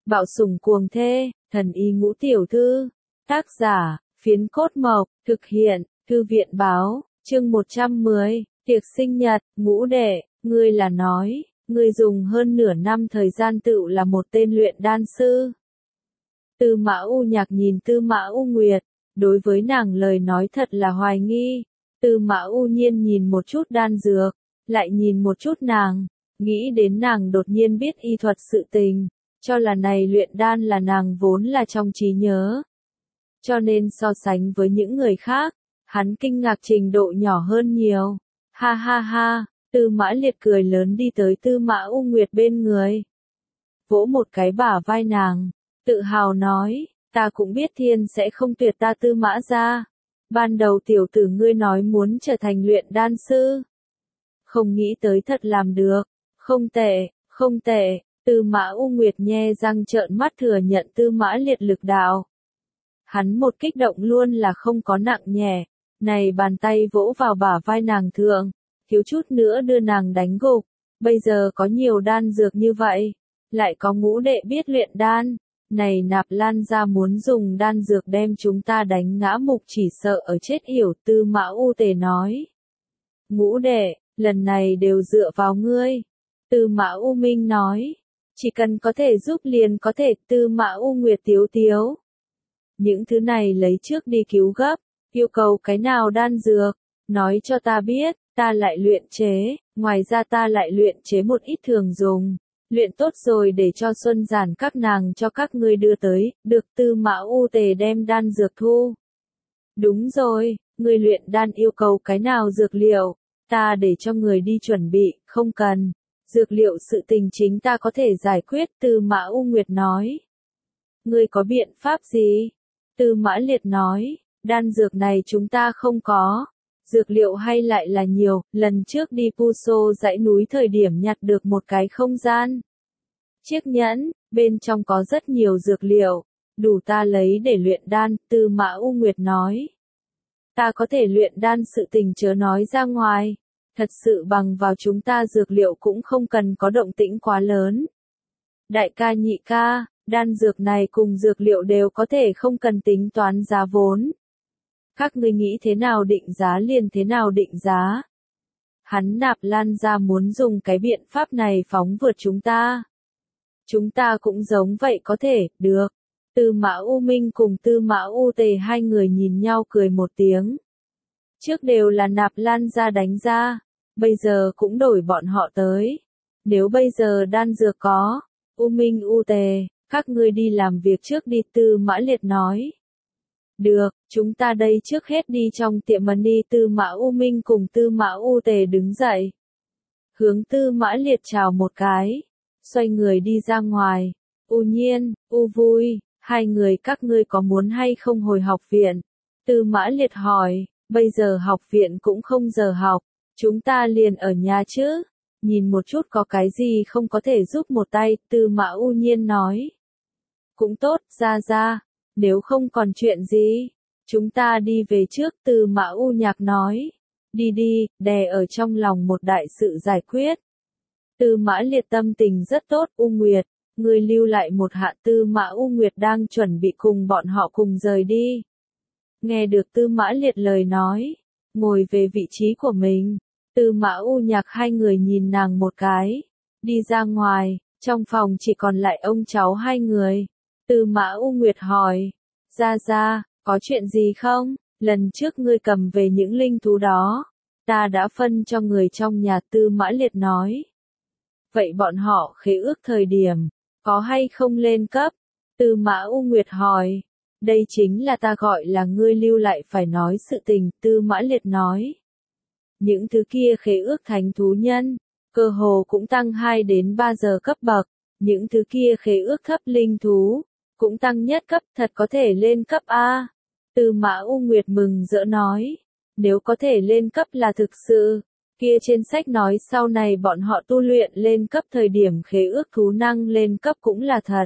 Bạo sủng cuồng thê, thần y ngũ tiểu thư. Tác giả, Phiến Cốt Mộc, thực hiện, Thư viện báo, chương 110, tiệc sinh nhật, Ngũ đệ, ngươi là nói, ngươi dùng hơn nửa năm thời gian tựu là một tên luyện đan sư. Tư Mã U Nhạc nhìn Tư Mã U Nguyệt, đối với nàng lời nói thật là hoài nghi. Tư Mã U Nhiên nhìn một chút đan dược, lại nhìn một chút nàng, nghĩ đến nàng đột nhiên biết y thuật sự tình, cho là này luyện đan là nàng vốn là trong trí nhớ. Cho nên so sánh với những người khác, hắn kinh ngạc trình độ nhỏ hơn nhiều. Ha ha ha, Tư Mã Liệt cười lớn đi tới Tư Mã U Nguyệt bên người. Vỗ một cái bả vai nàng, tự hào nói, ta cũng biết thiên sẽ không tuyệt ta Tư Mã gia. Ban đầu tiểu tử ngươi nói muốn trở thành luyện đan sư. Không nghĩ tới thật làm được, không tệ, không tệ. Tư Mã U Nguyệt nhe răng trợn mắt thừa nhận Tư Mã Liệt lực đạo. Hắn một kích động luôn là không có nặng nhẹ, này bàn tay vỗ vào bả vai nàng thượng, thiếu chút nữa đưa nàng đánh gục. Bây giờ có nhiều đan dược như vậy, lại có Ngũ đệ biết luyện đan, này Nạp Lan gia muốn dùng đan dược đem chúng ta đánh ngã mục chỉ sợ ở chết yểu. Tư Mã U Tề nói. Ngũ đệ, lần này đều dựa vào ngươi. Tư Mã U Minh nói. Chỉ cần có thể giúp liền có thể. Tư Mã U Nguyệt tiếu tiếu. Những thứ này lấy trước đi cứu gấp, yêu cầu cái nào đan dược, nói cho ta biết, ta lại luyện chế, ngoài ra ta lại luyện chế một ít thường dùng, luyện tốt rồi để cho Xuân Giản các nàng cho các ngươi đưa tới. Được. Tư Mã U Tề đem đan dược thu. Đúng rồi, ngươi luyện đan yêu cầu cái nào dược liệu, ta để cho người đi chuẩn bị. Không cần, dược liệu sự tình chính ta có thể giải quyết. Tư Mã U Nguyệt nói. Ngươi có biện pháp gì? Tư Mã Liệt nói, đan dược này chúng ta không có, dược liệu hay lại là nhiều. Lần trước đi Puso dãy núi thời điểm nhặt được một cái không gian chiếc nhẫn, bên trong có rất nhiều dược liệu, đủ ta lấy để luyện đan. Tư Mã U Nguyệt nói, ta có thể luyện đan sự tình chớ nói ra ngoài, thật sự bằng vào chúng ta dược liệu cũng không cần có động tĩnh quá lớn. Đại ca nhị ca, đan dược này cùng dược liệu đều có thể không cần tính toán giá vốn. Các ngươi nghĩ thế nào định giá liền thế nào định giá. Hắn Nạp Lan gia muốn dùng cái biện pháp này phóng vượt chúng ta. Chúng ta cũng giống vậy có thể, được. Tư Mã U Minh cùng Tư Mã U Tề hai người nhìn nhau cười một tiếng. Trước đều là Nạp Lan gia đánh ra, bây giờ cũng đổi bọn họ tới. Nếu bây giờ đan dược có, U Minh U Tề, các ngươi đi làm việc trước đi. Tư Mã Liệt nói. Được, chúng ta đây trước hết đi trong tiệm mần đi. Tư Mã U Minh cùng Tư Mã U Tề đứng dậy. Hướng Tư Mã Liệt chào một cái, xoay người đi ra ngoài. U Nhiên, U Vui, hai người các ngươi có muốn hay không hồi học viện? Tư Mã Liệt hỏi, bây giờ học viện cũng không giờ học, chúng ta liền ở nhà chứ, nhìn một chút có cái gì không có thể giúp một tay. Tư Mã U Nhiên nói. Cũng tốt, ra ra, nếu không còn chuyện gì, chúng ta đi về trước. Tư Mã U Nhạc nói. Đi đi, đè ở trong lòng một đại sự giải quyết. Tư Mã Liệt tâm tình rất tốt. U Nguyệt, ngươi lưu lại một hạ. Tư Mã U Nguyệt đang chuẩn bị cùng bọn họ cùng rời đi. Nghe được Tư Mã Liệt lời nói, ngồi về vị trí của mình. Tư Mã U Nhạc hai người nhìn nàng một cái, đi ra ngoài, trong phòng chỉ còn lại ông cháu hai người. Tư Mã U Nguyệt hỏi, ra ra, có chuyện gì không? Lần trước ngươi cầm về những linh thú đó, ta đã phân cho người trong nhà. Tư Mã Liệt nói. Vậy bọn họ khế ước thời điểm, có hay không lên cấp? Tư Mã U Nguyệt hỏi. Đây chính là ta gọi là ngươi lưu lại phải nói sự tình. Tư Mã Liệt nói. Những thứ kia khế ước thánh thú nhân, cơ hồ cũng tăng 2 đến 3 giờ cấp bậc. Những thứ kia khế ước thấp linh thú, cũng tăng nhất cấp, thật có thể lên cấp A. Tư Mã U Nguyệt mừng rỡ nói. Nếu có thể lên cấp là thực sự, kia trên sách nói sau này bọn họ tu luyện lên cấp thời điểm khế ước thú năng lên cấp cũng là thật.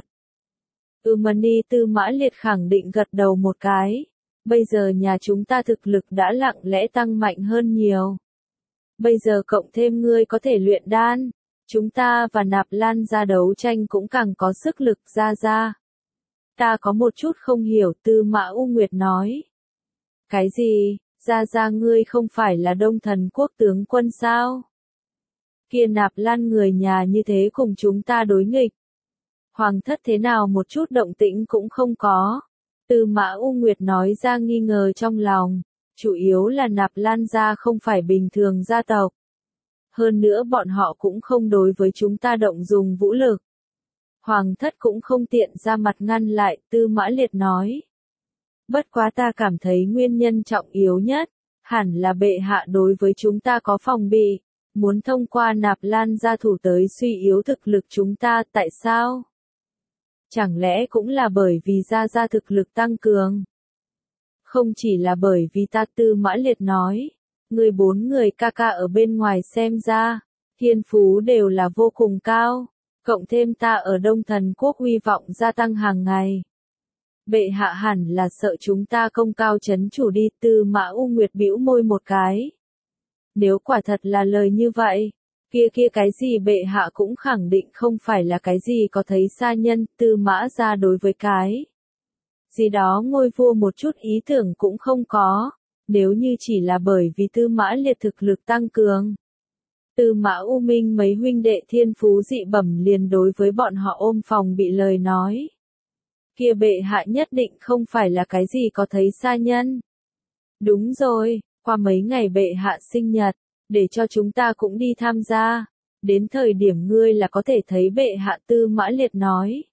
Mani. Tư Mã Liệt khẳng định gật đầu một cái. Bây giờ nhà chúng ta thực lực đã lặng lẽ tăng mạnh hơn nhiều. Bây giờ cộng thêm ngươi có thể luyện đan, Chúng ta và Nạp Lan gia đấu tranh cũng càng có sức lực ra. Ta có một chút không hiểu, Tư Mã U Nguyệt nói. Cái gì, ra ngươi không phải là Đông Thần Quốc tướng quân sao? Kia Nạp Lan người nhà như thế cùng chúng ta đối nghịch. Hoàng thất thế nào một chút động tĩnh cũng không có. Tư Mã U Nguyệt nói ra nghi ngờ trong lòng. Chủ yếu là Nạp Lan gia không phải bình thường gia tộc. Hơn nữa bọn họ cũng không đối với chúng ta động dùng vũ lực. Hoàng thất cũng không tiện ra mặt ngăn lại, Tư Mã Liệt nói. Bất quá ta cảm thấy nguyên nhân trọng yếu nhất, hẳn là bệ hạ đối với chúng ta có phòng bị, muốn thông qua Nạp Lan gia thủ tới suy yếu thực lực chúng ta, tại sao? Chẳng lẽ cũng là bởi vì gia thực lực tăng cường? Không chỉ là bởi vì ta, Tư Mã Liệt nói, người 4 người ca ca ở bên ngoài xem ra, thiên phú đều là vô cùng cao, cộng thêm ta ở Đông Thần Quốc uy vọng gia tăng hàng ngày. Bệ hạ hẳn là sợ chúng ta công cao chấn chủ đi, Tư Mã U Nguyệt bĩu môi một cái. Nếu quả thật là lời như vậy, kia cái gì bệ hạ cũng khẳng định không phải là cái gì có thấy xa nhân, Tư Mã gia đối với cái gì đó ngôi vua một chút ý tưởng cũng không có, nếu như chỉ là bởi vì Tư Mã Liệt thực lực tăng cường. Tư Mã U Minh mấy huynh đệ thiên phú dị bẩm liền đối với bọn họ ôm phòng bị lời nói. Kia bệ hạ nhất định không phải là cái gì có thấy xa nhân. Đúng rồi, qua mấy ngày bệ hạ sinh nhật, để cho chúng ta cũng đi tham gia. Đến thời điểm ngươi là có thể thấy bệ hạ, Tư Mã Liệt nói.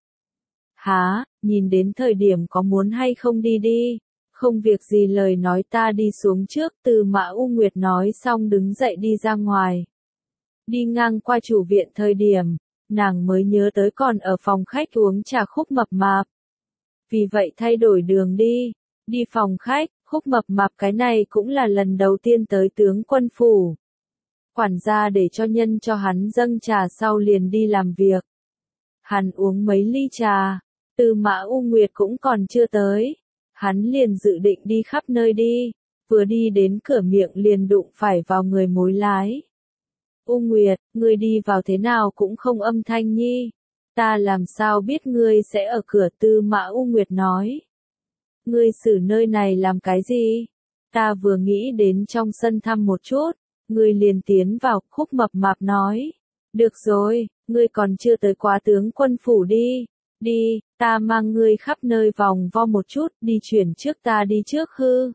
Hả, nhìn đến thời điểm có muốn hay không đi. Không việc gì lời nói ta đi xuống trước, Tư Mã U Nguyệt nói xong đứng dậy đi ra ngoài. Đi ngang qua chủ viện thời điểm, nàng mới nhớ tới còn ở phòng khách uống trà Khúc Mập Mạp. Vì vậy thay đổi đường đi phòng khách, Khúc Mập Mạp cái này cũng là lần đầu tiên tới tướng quân phủ. Quản gia để cho nhân cho hắn dâng trà sau liền đi làm việc. Hắn uống mấy ly trà, Tư Mã U Nguyệt cũng còn chưa tới. Hắn liền dự định đi khắp nơi đi, vừa đi đến cửa miệng liền đụng phải vào người mối lái. U Nguyệt, ngươi đi vào thế nào cũng không âm thanh nhi. Ta làm sao biết ngươi sẽ ở cửa, Tư Mã U Nguyệt nói. Ngươi xử nơi này làm cái gì? Ta vừa nghĩ đến trong sân thăm một chút, ngươi liền tiến vào, Khúc Mập Mạp nói. Được rồi, ngươi còn chưa tới quá tướng quân phủ đi, ta mang ngươi khắp nơi vòng vo một chút, đi chuyển trước ta đi trước hư.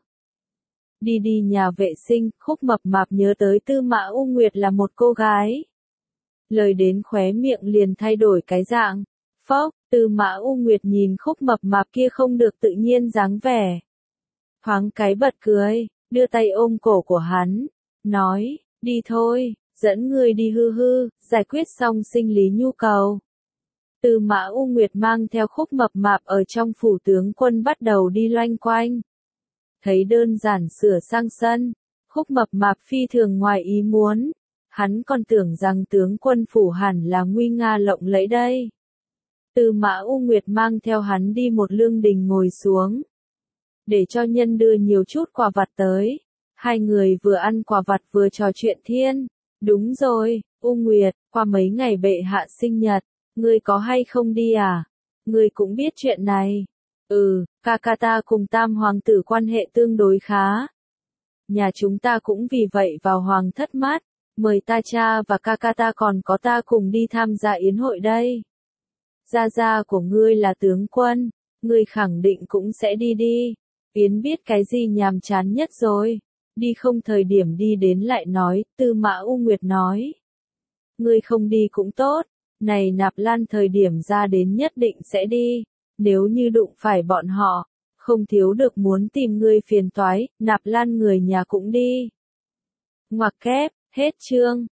Đi nhà vệ sinh, Khúc Mập Mạp nhớ tới Tư Mã U Nguyệt là một cô gái. Lời đến khóe miệng liền thay đổi cái dạng. Phốc, Tư Mã U Nguyệt nhìn Khúc Mập Mạp kia không được tự nhiên dáng vẻ. Thoáng cái bật cười, đưa tay ôm cổ của hắn, nói, đi thôi, dẫn ngươi đi hư, giải quyết xong sinh lý nhu cầu. Tư Mã U Nguyệt mang theo Khúc Mập Mạp ở trong phủ tướng quân bắt đầu đi loanh quanh. Thấy đơn giản sửa sang sân, Khúc Mập Mạp phi thường ngoài ý muốn. Hắn còn tưởng rằng tướng quân phủ hẳn là nguy nga lộng lẫy đây. Tư Mã U Nguyệt mang theo hắn đi một lương đình ngồi xuống. Để cho nhân đưa nhiều chút quà vặt tới. Hai người vừa ăn quà vặt vừa trò chuyện thiên. Đúng rồi, U Nguyệt, qua mấy ngày bệ hạ sinh nhật, ngươi có hay không đi à? Ngươi cũng biết chuyện này. Ca ca ta cùng Tam hoàng tử quan hệ tương đối khá. Nhà chúng ta cũng vì vậy vào hoàng thất mát, mời ta cha và ca ca ta còn có ta cùng đi tham gia yến hội đây. Gia của ngươi là tướng quân, ngươi khẳng định cũng sẽ đi. Yến biết cái gì nhàm chán nhất rồi. Đi không thời điểm đi đến lại nói, Tư Mã U Nguyệt nói. Ngươi không đi cũng tốt, này Nạp Lan thời điểm ra đến nhất định sẽ đi. Nếu như đụng phải bọn họ, không thiếu được muốn tìm ngươi phiền toái, Nạp Lan người nhà cũng đi. Ngoặc kép, hết chương.